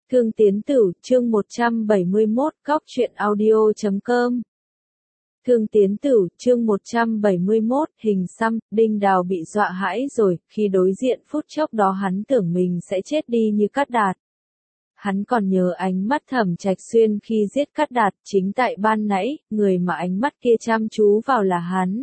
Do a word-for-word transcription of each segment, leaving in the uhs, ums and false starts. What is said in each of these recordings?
Thương Tiến Tử, chương một trăm bảy mươi mốt, cóc truyện audio chấm com. Thương Tiến Tử, chương một trăm bảy mươi mốt, hình xăm, Đinh Đào bị dọa hãi rồi, khi đối diện phút chốc đó hắn tưởng mình sẽ chết đi như Cát Đạt. Hắn còn nhớ ánh mắt Thẩm Trạch Xuyên khi giết Cát Đạt, chính tại ban nãy, người mà ánh mắt kia chăm chú vào là hắn.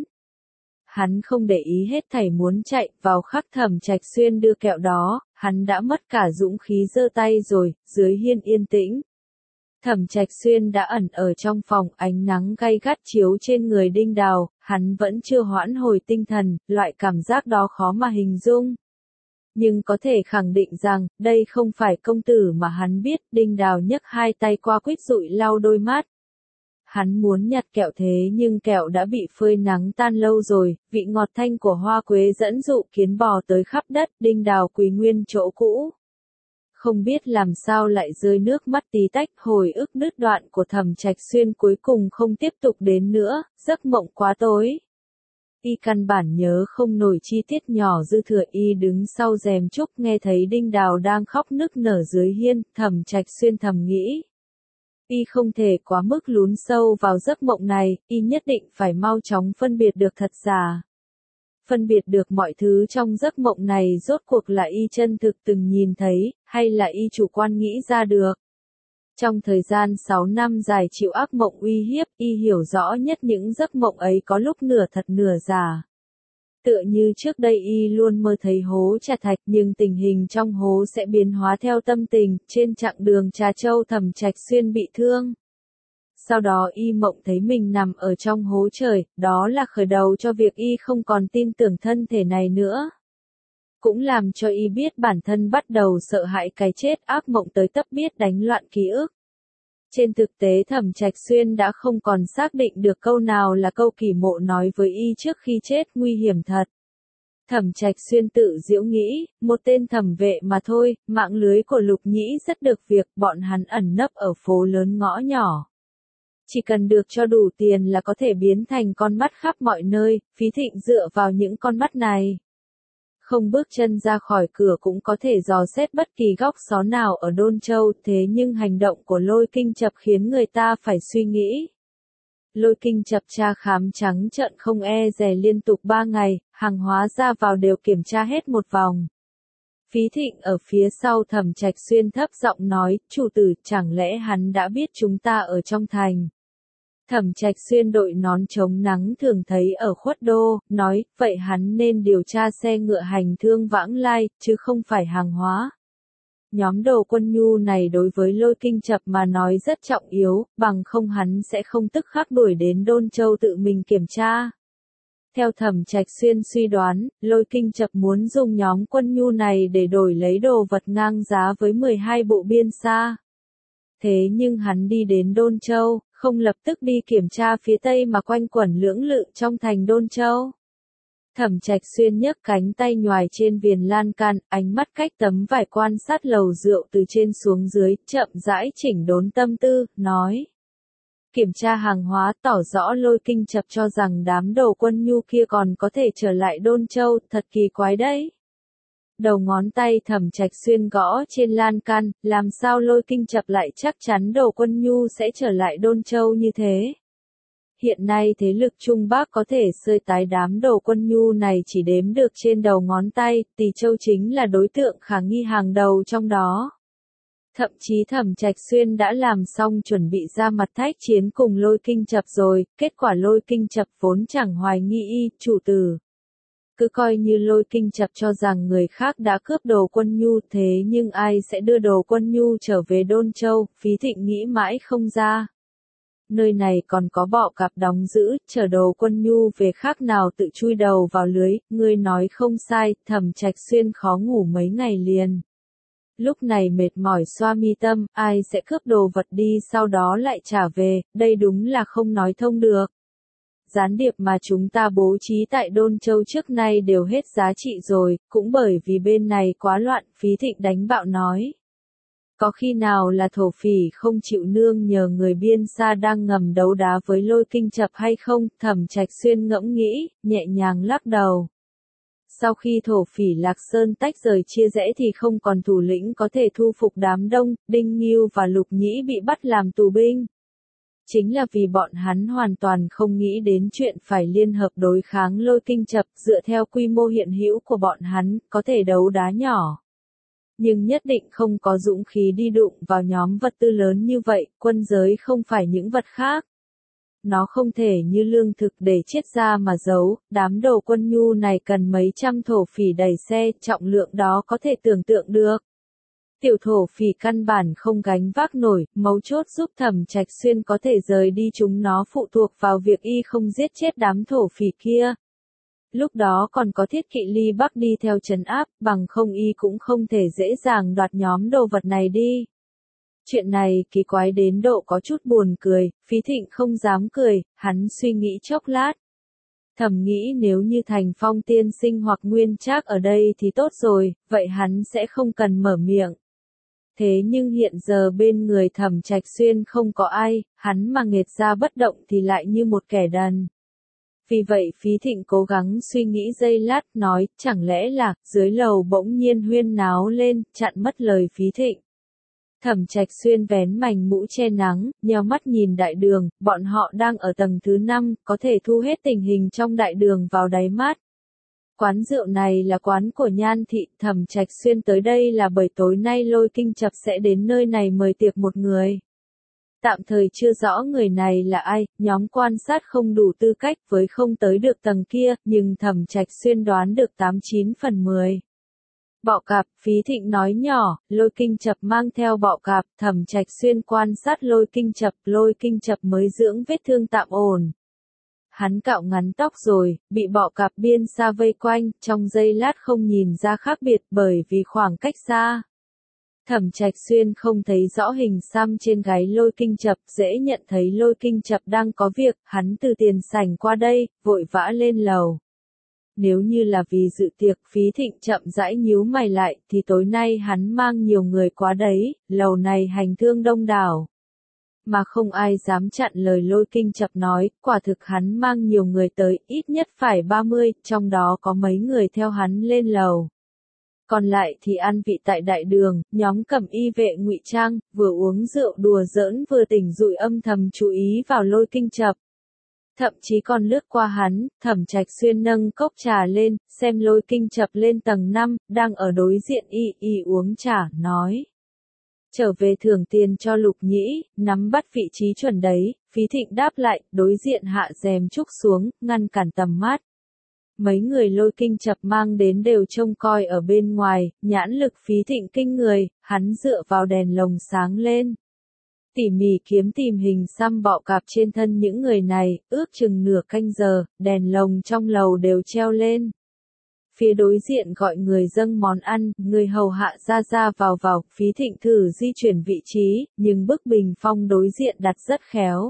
Hắn không để ý hết thảy muốn chạy, vào khắc Thẩm Trạch Xuyên đưa kẹo đó, hắn đã mất cả dũng khí giơ tay rồi, dưới hiên yên tĩnh. Thẩm Trạch Xuyên đã ẩn ở trong phòng, ánh nắng gay gắt chiếu trên người Đinh Đào, hắn vẫn chưa hoãn hồi tinh thần, loại cảm giác đó khó mà hình dung. Nhưng có thể khẳng định rằng, đây không phải công tử mà hắn biết. Đinh Đào nhấc hai tay qua quýt dụi lau đôi mắt. Hắn muốn nhặt kẹo thế nhưng kẹo đã bị phơi nắng tan lâu rồi, vị ngọt thanh của hoa quế dẫn dụ kiến bò tới khắp đất. Đinh Đào quỳ nguyên chỗ cũ. Không biết làm sao lại rơi nước mắt tí tách, hồi ức đứt đoạn của Thẩm Trạch Xuyên cuối cùng không tiếp tục đến nữa, giấc mộng quá tối. Y căn bản nhớ không nổi chi tiết nhỏ dư thừa. Y đứng sau rèm trúc nghe thấy Đinh Đào đang khóc nức nở dưới hiên. Thẩm Trạch Xuyên thầm nghĩ. Y không thể quá mức lún sâu vào giấc mộng này, y nhất định phải mau chóng phân biệt được thật giả. Phân biệt được mọi thứ trong giấc mộng này rốt cuộc là y chân thực từng nhìn thấy, hay là y chủ quan nghĩ ra được. Trong thời gian sáu năm dài chịu ác mộng uy hiếp, y hiểu rõ nhất những giấc mộng ấy có lúc nửa thật nửa giả. Tựa như trước đây y luôn mơ thấy hố trà thạch, nhưng tình hình trong hố sẽ biến hóa theo tâm tình. Trên chặng đường Trà Châu, Thẩm Trạch Xuyên bị thương. Sau đó y mộng thấy mình nằm ở trong hố trời, đó là khởi đầu cho việc y không còn tin tưởng thân thể này nữa. Cũng làm cho y biết bản thân bắt đầu sợ hãi cái chết, ác mộng tới tấp biết đánh loạn ký ức. Trên thực tế Thẩm Trạch Xuyên đã không còn xác định được câu nào là câu Kỳ Mộ nói với y trước khi chết, nguy hiểm thật. Thẩm Trạch Xuyên tự giễu nghĩ, một tên thẩm vệ mà thôi, mạng lưới của Lục Nhĩ rất được việc, bọn hắn ẩn nấp ở phố lớn ngõ nhỏ. Chỉ cần được cho đủ tiền là có thể biến thành con mắt khắp mọi nơi. Phí Thịnh dựa vào những con mắt này. Không bước chân ra khỏi cửa cũng có thể dò xét bất kỳ góc xó nào ở Đôn Châu, thế nhưng hành động của Lôi Kinh Chập khiến người ta phải suy nghĩ. Lôi Kinh Chập tra khám trắng trợn không e dè liên tục ba ngày, hàng hóa ra vào đều kiểm tra hết một vòng. Phí Thịnh ở phía sau Thẩm Trạch Xuyên thấp giọng nói, chủ tử, chẳng lẽ hắn đã biết chúng ta ở trong thành? Thẩm Trạch Xuyên đội nón chống nắng thường thấy ở Khuất Đô, nói, vậy hắn nên điều tra xe ngựa hành thương vãng lai, chứ không phải hàng hóa. Nhóm đồ quân nhu này đối với Lôi Kinh Chập mà nói rất trọng yếu, bằng không hắn sẽ không tức khắc đuổi đến Đôn Châu tự mình kiểm tra. Theo Thẩm Trạch Xuyên suy đoán, Lôi Kinh Chập muốn dùng nhóm quân nhu này để đổi lấy đồ vật ngang giá với mười hai bộ biên xa. Thế nhưng hắn đi đến Đôn Châu, không lập tức đi kiểm tra phía tây mà quanh quẩn lưỡng lự trong thành Đôn Châu. Thẩm Trạch Xuyên nhấc cánh tay nhoài trên viền lan can, ánh mắt cách tấm vải quan sát lầu rượu từ trên xuống dưới, chậm rãi chỉnh đốn tâm tư, nói. Kiểm tra hàng hóa tỏ rõ Lôi Kinh Chập cho rằng đám đồ quân nhu kia còn có thể trở lại Đôn Châu, thật kỳ quái đấy. Đầu ngón tay Thẩm Trạch Xuyên gõ trên lan can, làm sao Lôi Kinh Chập lại chắc chắn đồ quân nhu sẽ trở lại Đôn Châu như thế. Hiện nay thế lực Trung Bắc có thể sơi tái đám đồ quân nhu này chỉ đếm được trên đầu ngón tay, Tỳ Châu chính là đối tượng khả nghi hàng đầu trong đó. Thậm chí Thẩm Trạch Xuyên đã làm xong chuẩn bị ra mặt thách chiến cùng Lôi Kinh Chập rồi, kết quả Lôi Kinh Chập vốn chẳng hoài nghi y, chủ tử. Cứ coi như Lôi Kinh Chập cho rằng người khác đã cướp đồ quân nhu, thế nhưng ai sẽ đưa đồ quân nhu trở về Đôn Châu, Phí Thịnh nghĩ mãi không ra. Nơi này còn có bọ cạp đóng giữ, chở đồ quân nhu về khác nào tự chui đầu vào lưới, ngươi nói không sai. Thẩm Trạch Xuyên khó ngủ mấy ngày liền. Lúc này mệt mỏi xoa mi tâm, ai sẽ cướp đồ vật đi sau đó lại trả về, đây đúng là không nói thông được. Gián điệp mà chúng ta bố trí tại Đôn Châu trước nay đều hết giá trị rồi, cũng bởi vì bên này quá loạn, Phí Thịnh đánh bạo nói. Có khi nào là thổ phỉ không chịu nương nhờ người biên xa đang ngầm đấu đá với Lôi Kinh Chập hay không? Thẩm Trạch Xuyên ngẫm nghĩ, nhẹ nhàng lắc đầu. sau khi thổ phỉ Lạc Sơn tách rời chia rẽ thì không còn thủ lĩnh có thể thu phục đám đông, Đinh Ngưu và Lục Nhĩ bị bắt làm tù binh. Chính là vì bọn hắn hoàn toàn không nghĩ đến chuyện phải liên hợp đối kháng Lôi Kinh Chập, dựa theo quy mô hiện hữu của bọn hắn, có thể đấu đá nhỏ. Nhưng nhất định không có dũng khí đi đụng vào nhóm vật tư lớn như vậy, quân giới không phải những vật khác. Nó không thể như lương thực để chiết ra mà giấu, đám đồ quân nhu này cần mấy trăm thổ phỉ đẩy xe, trọng lượng đó có thể tưởng tượng được. Tiểu thổ phỉ căn bản không gánh vác nổi, mấu chốt giúp Thẩm Trạch Xuyên có thể rời đi chúng nó phụ thuộc vào việc y không giết chết đám thổ phỉ kia. Lúc đó còn có Thiết Kỵ Ly Bắc đi theo trấn áp, bằng không y cũng không thể dễ dàng đoạt nhóm đồ vật này đi. Chuyện này kỳ quái đến độ có chút buồn cười, Phí Thịnh không dám cười, hắn suy nghĩ chốc lát. Thầm nghĩ nếu như Thành Phong tiên sinh hoặc Nguyên Trác ở đây thì tốt rồi, vậy hắn sẽ không cần mở miệng. Thế nhưng hiện giờ bên người Thẩm Trạch Xuyên không có ai, hắn mà nghệt ra bất động thì lại như một kẻ đần. Vì vậy Phí Thịnh cố gắng suy nghĩ giây lát, nói, chẳng lẽ là, dưới lầu bỗng nhiên huyên náo lên, chặn mất lời Phí Thịnh. Thẩm Trạch Xuyên vén mành mũ che nắng, nheo mắt nhìn đại đường, bọn họ đang ở tầng thứ năm, có thể thu hết tình hình trong đại đường vào đáy mắt. Quán rượu này là quán của Nhan Thị, Thẩm Trạch Xuyên tới đây là bởi tối nay Lôi Kinh Chập sẽ đến nơi này mời tiệc một người. Tạm thời chưa rõ người này là ai, nhóm quan sát không đủ tư cách với không tới được tầng kia, nhưng Thẩm Trạch Xuyên đoán được tám chín phần mười. Bọ cạp, Phí Thịnh nói nhỏ, Lôi Kinh Chập mang theo bọ cạp, Thẩm Trạch Xuyên quan sát Lôi Kinh Chập, Lôi Kinh Chập mới dưỡng vết thương tạm ổn. Hắn cạo ngắn tóc rồi, bị bọ cạp biên xa vây quanh, trong giây lát không nhìn ra khác biệt bởi vì khoảng cách xa. Thẩm Trạch Xuyên không thấy rõ hình xăm trên gáy Lôi Kinh Chập, dễ nhận thấy Lôi Kinh Chập đang có việc, hắn từ tiền sảnh qua đây, vội vã lên lầu. Nếu như là vì dự tiệc, Phí Thịnh chậm rãi nhíu mày lại, thì tối nay hắn mang nhiều người quá đấy, lầu này hành thương đông đảo. Mà không ai dám chặn lời Lôi Kinh Chập nói, quả thực hắn mang nhiều người tới, ít nhất phải ba mươi, trong đó có mấy người theo hắn lên lầu. Còn lại thì ăn vị tại đại đường, nhóm cẩm y vệ ngụy trang, vừa uống rượu đùa giỡn vừa tỉnh dụi âm thầm chú ý vào Lôi Kinh Chập. Thậm chí còn lướt qua hắn, Thẩm Trạch Xuyên nâng cốc trà lên, xem Lôi Kinh Chập lên tầng năm, đang ở đối diện y y uống trà, nói. Trở về thưởng tiền cho Lục Nhĩ, nắm bắt vị trí chuẩn đấy, Phí Thịnh đáp lại, đối diện hạ rèm trúc xuống, ngăn cản tầm mắt. Mấy người Lôi Kinh Chập mang đến đều trông coi ở bên ngoài, nhãn lực Phí Thịnh kinh người, hắn dựa vào đèn lồng sáng lên. Tỉ mỉ kiếm tìm hình xăm bọ cạp trên thân những người này, ước chừng nửa canh giờ, đèn lồng trong lầu đều treo lên. Phía đối diện gọi người dâng món ăn, người hầu hạ ra ra vào vào, Phí Thịnh thử di chuyển vị trí, nhưng bức bình phong đối diện đặt rất khéo.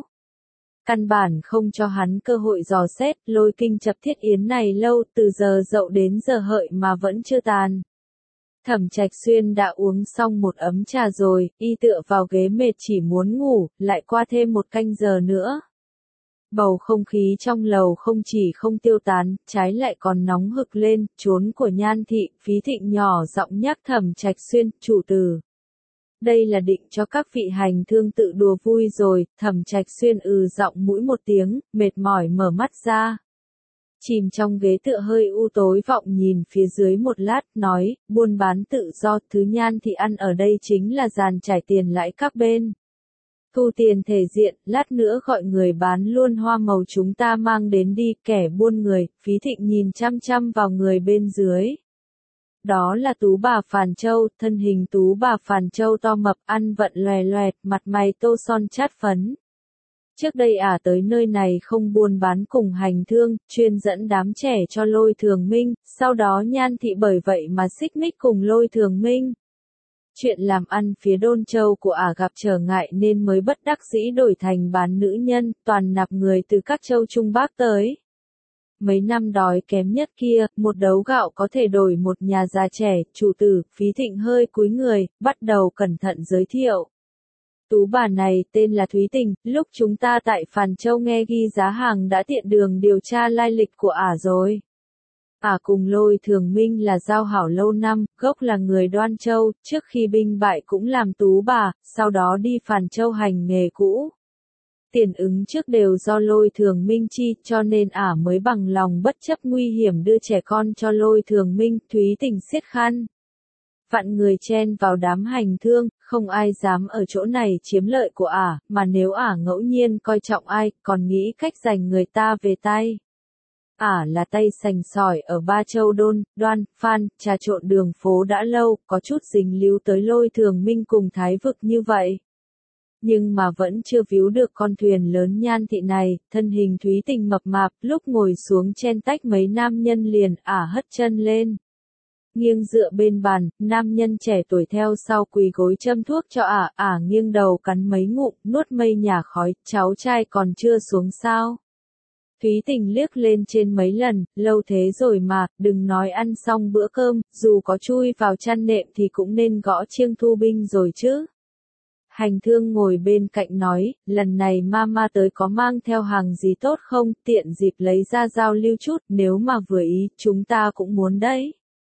Căn bản không cho hắn cơ hội dò xét, Lôi Kinh Chập thiết yến này lâu, từ giờ dậu đến giờ hợi mà vẫn chưa tàn. Thẩm Trạch Xuyên đã uống xong một ấm trà rồi, y tựa vào ghế mệt chỉ muốn ngủ, lại qua thêm một canh giờ nữa. Bầu không khí trong lầu không chỉ không tiêu tán, trái lại còn nóng hực lên, trốn của Nhan Thị, Phí Thịnh nhỏ giọng nhắc Thẩm Trạch Xuyên, chủ tử. Đây là định cho các vị hành thương tự đùa vui rồi, Thẩm Trạch Xuyên ừ giọng mũi một tiếng, mệt mỏi mở mắt ra. Chìm trong ghế tựa hơi u tối vọng nhìn phía dưới một lát, nói, buôn bán tự do, thứ Nhan Thị ăn ở đây chính là dàn trải tiền lãi các bên. Thu tiền thể diện, lát nữa gọi người bán luôn hoa màu chúng ta mang đến đi, kẻ buôn người, Phí Thịnh nhìn chăm chăm vào người bên dưới. Đó là Tú bà Phàn Châu, thân hình Tú bà Phàn Châu to mập, ăn vận loè loẹt, mặt mày tô son chát phấn. Trước đây ả à tới nơi này không buôn bán cùng hành thương, chuyên dẫn đám trẻ cho Lôi Thường Minh, sau đó Nhan Thị bởi vậy mà xích mích cùng Lôi Thường Minh. Chuyện làm ăn phía Đôn Châu của ả à gặp trở ngại nên mới bất đắc dĩ đổi thành bán nữ nhân, toàn nạp người từ các châu Trung Bắc tới. Mấy năm đói kém nhất kia, một đấu gạo có thể đổi một nhà già trẻ, chủ tử, Phí Thịnh hơi cúi người, bắt đầu cẩn thận giới thiệu. Tú bà này tên là Thúy Tình, lúc chúng ta tại Phàn Châu nghe ghi giá hàng đã tiện đường điều tra lai lịch của ả rồi. Ả cùng Lôi Thường Minh là giao hảo lâu năm, gốc là người Đoan Châu, trước khi binh bại cũng làm tú bà, sau đó đi Phàn Châu hành nghề cũ. Tiền ứng trước đều do Lôi Thường Minh chi, cho nên Ả mới bằng lòng bất chấp nguy hiểm đưa trẻ con cho Lôi Thường Minh. Thúy Tình siết khăn vạn người chen vào đám hành thương, không ai dám ở chỗ này chiếm lợi của Ả, mà nếu Ả ngẫu nhiên coi trọng ai, còn nghĩ cách giành người ta về tay. Ả là tay sành sỏi ở Ba Châu Đôn, Đoan, Phan, trà trộn đường phố đã lâu, có chút dính líu tới Lôi Thường Minh cùng Thái Vực như vậy. Nhưng mà vẫn chưa víu được con thuyền lớn nhan thị này, thân hình Thúy Tình mập mạp, lúc ngồi xuống chen tách mấy nam nhân liền, Ả hất chân lên. Nghiêng dựa bên bàn, nam nhân trẻ tuổi theo sau quỳ gối châm thuốc cho Ả, Ả nghiêng đầu cắn mấy ngụm, nuốt mây nhả khói, cháu trai còn chưa xuống sao. Thúy Tình liếc lên trên mấy lần, lâu thế rồi mà, đừng nói ăn xong bữa cơm, dù có chui vào chăn nệm thì cũng nên gõ chiêng thu binh rồi chứ. Hành thương ngồi bên cạnh nói, lần này mama tới có mang theo hàng gì tốt không, tiện dịp lấy ra giao lưu chút, nếu mà vừa ý, chúng ta cũng muốn đấy.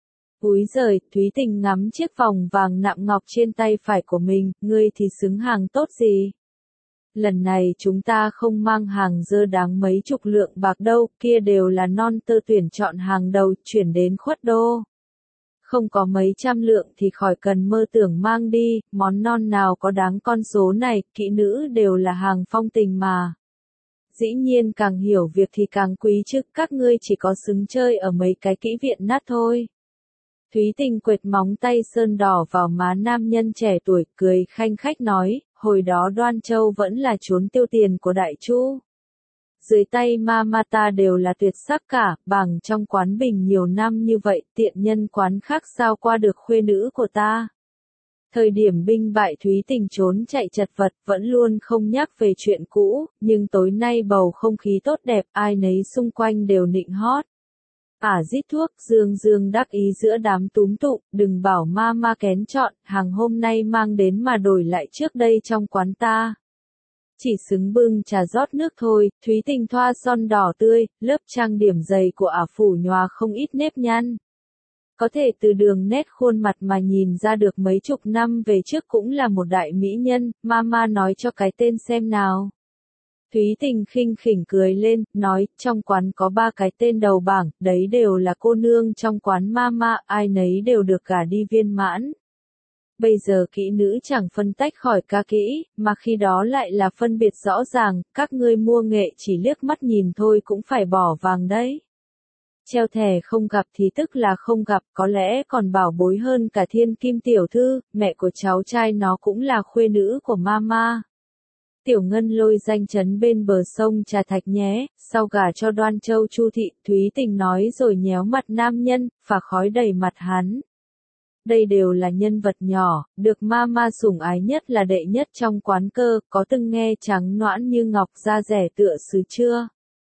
Úi giời, Thúy Tình ngắm chiếc vòng vàng nạm ngọc trên tay phải của mình, ngươi thì xứng hàng tốt gì? Lần này chúng ta không mang hàng dơ đáng mấy chục lượng bạc đâu, kia đều là non tơ tuyển chọn hàng đầu, chuyển đến Khuất Đô. Không có mấy trăm lượng thì khỏi cần mơ tưởng mang đi, món non nào có đáng con số này, kỹ nữ đều là hàng phong tình mà. Dĩ nhiên càng hiểu việc thì càng quý chứ, các ngươi chỉ có xứng chơi ở mấy cái kỹ viện nát thôi. Thúy Tình quệt móng tay sơn đỏ vào má nam nhân trẻ tuổi, cười khanh khách nói, hồi đó Đoan Châu vẫn là chốn tiêu tiền của đại chu. Dưới tay mama ta đều là tuyệt sắc cả, bằng trong quán bình nhiều năm như vậy, tiện nhân quán khác sao qua được khuê nữ của ta. Thời điểm binh bại Thúy Tình trốn chạy chật vật, vẫn luôn không nhắc về chuyện cũ, nhưng tối nay bầu không khí tốt đẹp, ai nấy xung quanh đều nịnh hót. Ả rít thuốc, dương dương đắc ý giữa đám túm tụm, đừng bảo mama kén chọn, hàng hôm nay mang đến mà đổi lại trước đây trong quán ta. Chỉ xứng bưng trà rót nước thôi, Thúy Tình thoa son đỏ tươi, lớp trang điểm dày của Ả phủ nhòa không ít nếp nhăn. Có thể từ đường nét khuôn mặt mà nhìn ra được mấy chục năm về trước cũng là một đại mỹ nhân, mama nói cho cái tên xem nào. Thúy Tình khinh khỉnh cười lên, nói, trong quán có ba cái tên đầu bảng, đấy đều là cô nương trong quán mama, ai nấy đều được gả đi viên mãn. Bây giờ kỹ nữ chẳng phân tách khỏi ca kỹ, mà khi đó lại là phân biệt rõ ràng, các ngươi mua nghệ chỉ liếc mắt nhìn thôi cũng phải bỏ vàng đấy. Treo thẻ không gặp thì tức là không gặp, có lẽ còn bảo bối hơn cả Thiên Kim tiểu thư, mẹ của cháu trai nó cũng là khuê nữ của mama. Tiểu Ngân lôi danh chấn bên bờ sông Trà Thạch nhé, sau gả cho Đoan Châu Chu thị, Thúy Tình nói rồi nhéo mặt nam nhân, phả khói đầy mặt hắn. Đây đều là nhân vật nhỏ, được mama sủng ái nhất là đệ nhất trong quán cơ, có từng nghe trắng noãn như ngọc da rẻ tựa sứ chưa?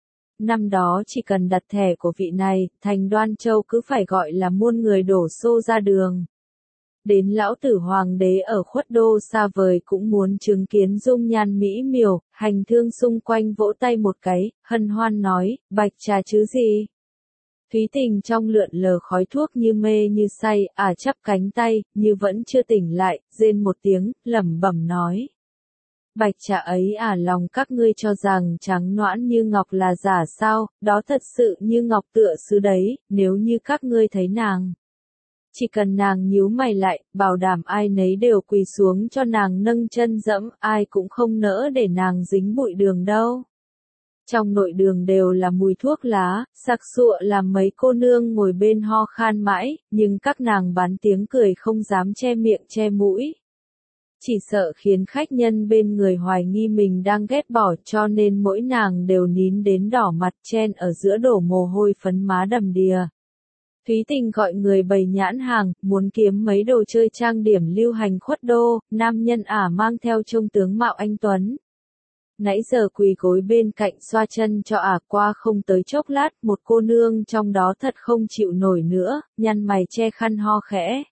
Năm đó chỉ cần đặt thẻ của vị này, thành Đoan Châu cứ phải gọi là muôn người đổ xô ra đường. Đến lão tử hoàng đế ở Khuất Đô xa vời cũng muốn chứng kiến dung nhan mỹ miều, hành thương xung quanh vỗ tay một cái, hân hoan nói, bạch trà chứ gì. Thúy Tình trong lượn lờ khói thuốc như mê như say, Ả chắp cánh tay, như vẫn chưa tỉnh lại, rên một tiếng, lẩm bẩm nói. Bạch trà ấy à, lòng các ngươi cho rằng trắng noãn như ngọc là giả sao, đó thật sự như ngọc tựa sứ đấy, nếu như các ngươi thấy nàng. Chỉ cần nàng nhíu mày lại, bảo đảm ai nấy đều quỳ xuống cho nàng nâng chân dẫm, ai cũng không nỡ để nàng dính bụi đường đâu. Trong nội đường đều là mùi thuốc lá, sặc sụa làm mấy cô nương ngồi bên ho khan mãi, nhưng các nàng bán tiếng cười không dám che miệng che mũi. Chỉ sợ khiến khách nhân bên người hoài nghi mình đang ghét bỏ, cho nên mỗi nàng đều nín đến đỏ mặt chen ở giữa đổ mồ hôi phấn má đầm đìa. Thúy Tình gọi người bày nhãn hàng, muốn kiếm mấy đồ chơi trang điểm lưu hành Khuất Đô, nam nhân Ả mang theo trông tướng mạo anh tuấn. Nãy giờ quỳ gối bên cạnh xoa chân cho Ả, qua không tới chốc lát, một cô nương trong đó thật không chịu nổi nữa, nhăn mày che khăn ho khẽ.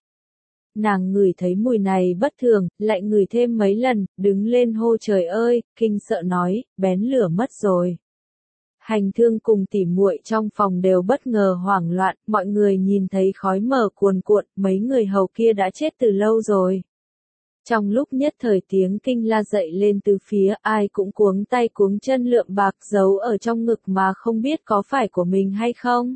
Nàng ngửi thấy mùi này bất thường, lại ngửi thêm mấy lần, đứng lên hô trời ơi, kinh sợ nói, bén lửa mất rồi. Hành Thương cùng tỉ muội trong phòng đều bất ngờ hoảng loạn, mọi người nhìn thấy khói mờ cuồn cuộn, mấy người hầu kia đã chết từ lâu rồi. Trong lúc nhất thời tiếng kinh la dậy lên từ phía, ai cũng cuống tay cuống chân lượm bạc giấu ở trong ngực mà không biết có phải của mình hay không.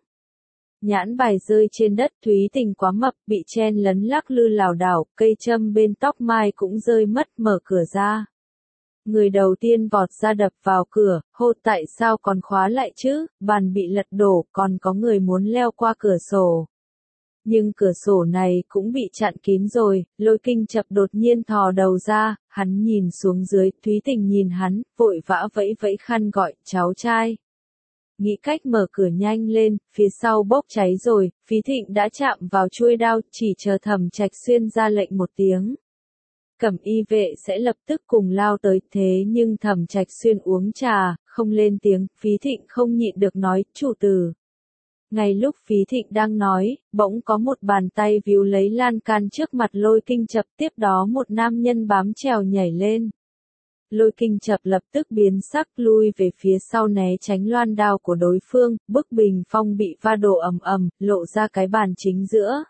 Nhãn bài rơi trên đất, Thúy Tình quá mập, bị chen lấn lắc lư lảo đảo, cây châm bên tóc mai cũng rơi mất, mở cửa ra. Người đầu tiên vọt ra đập vào cửa, hô tại sao còn khóa lại chứ, bàn bị lật đổ, còn có người muốn leo qua cửa sổ. Nhưng cửa sổ này cũng bị chặn kín rồi, Lôi Kinh Chập đột nhiên thò đầu ra, hắn nhìn xuống dưới, Thúy Tình nhìn hắn, vội vã vẫy vẫy khăn gọi, cháu trai. Nghĩ cách mở cửa nhanh lên, phía sau bốc cháy rồi, Phí Thịnh đã chạm vào chuôi đao, chỉ chờ Thẩm Trạch Xuyên ra lệnh một tiếng. Cẩm y vệ sẽ lập tức cùng lao tới, thế nhưng Thẩm Trạch Xuyên uống trà, không lên tiếng, Phí Thịnh không nhịn được nói, chủ tử. Ngay lúc Phí Thịnh đang nói, bỗng có một bàn tay víu lấy lan can trước mặt Lôi Kinh Chập, tiếp đó một nam nhân bám trèo nhảy lên. Lôi Kinh Chập lập tức biến sắc lui về phía sau né tránh loan đao của đối phương, bức bình phong bị va đổ ầm ầm, lộ ra cái bàn chính giữa.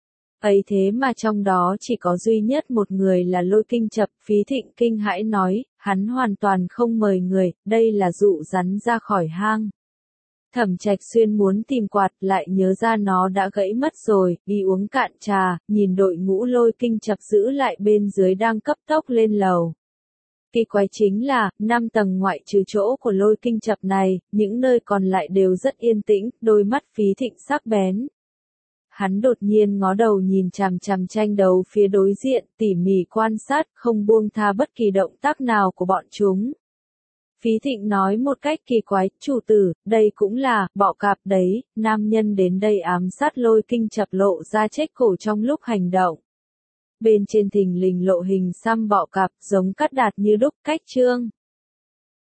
Ấy thế mà trong đó chỉ có duy nhất một người là Lôi Kinh Chập, Phí Thịnh kinh hãi nói, hắn hoàn toàn không mời người, đây là dụ rắn ra khỏi hang. Thẩm Trạch Xuyên muốn tìm quạt lại nhớ ra nó đã gãy mất rồi, đi uống cạn trà, nhìn đội ngũ Lôi Kinh Chập giữ lại bên dưới đang cấp tốc lên lầu. Kỳ quái chính là, năm tầng ngoại trừ chỗ của Lôi Kinh Chập này, những nơi còn lại đều rất yên tĩnh, đôi mắt Phí Thịnh sắc bén. Hắn đột nhiên ngó đầu nhìn chằm chằm tranh đấu phía đối diện, tỉ mỉ quan sát, không buông tha bất kỳ động tác nào của bọn chúng. Phí Thịnh nói một cách kỳ quái, chủ tử, đây cũng là, bọ cạp đấy, nam nhân đến đây ám sát Lôi Kinh Chập lộ ra chết cổ trong lúc hành động. Bên trên thình lình lộ hình xăm bọ cạp, giống cắt đạt như đúc, cách trương.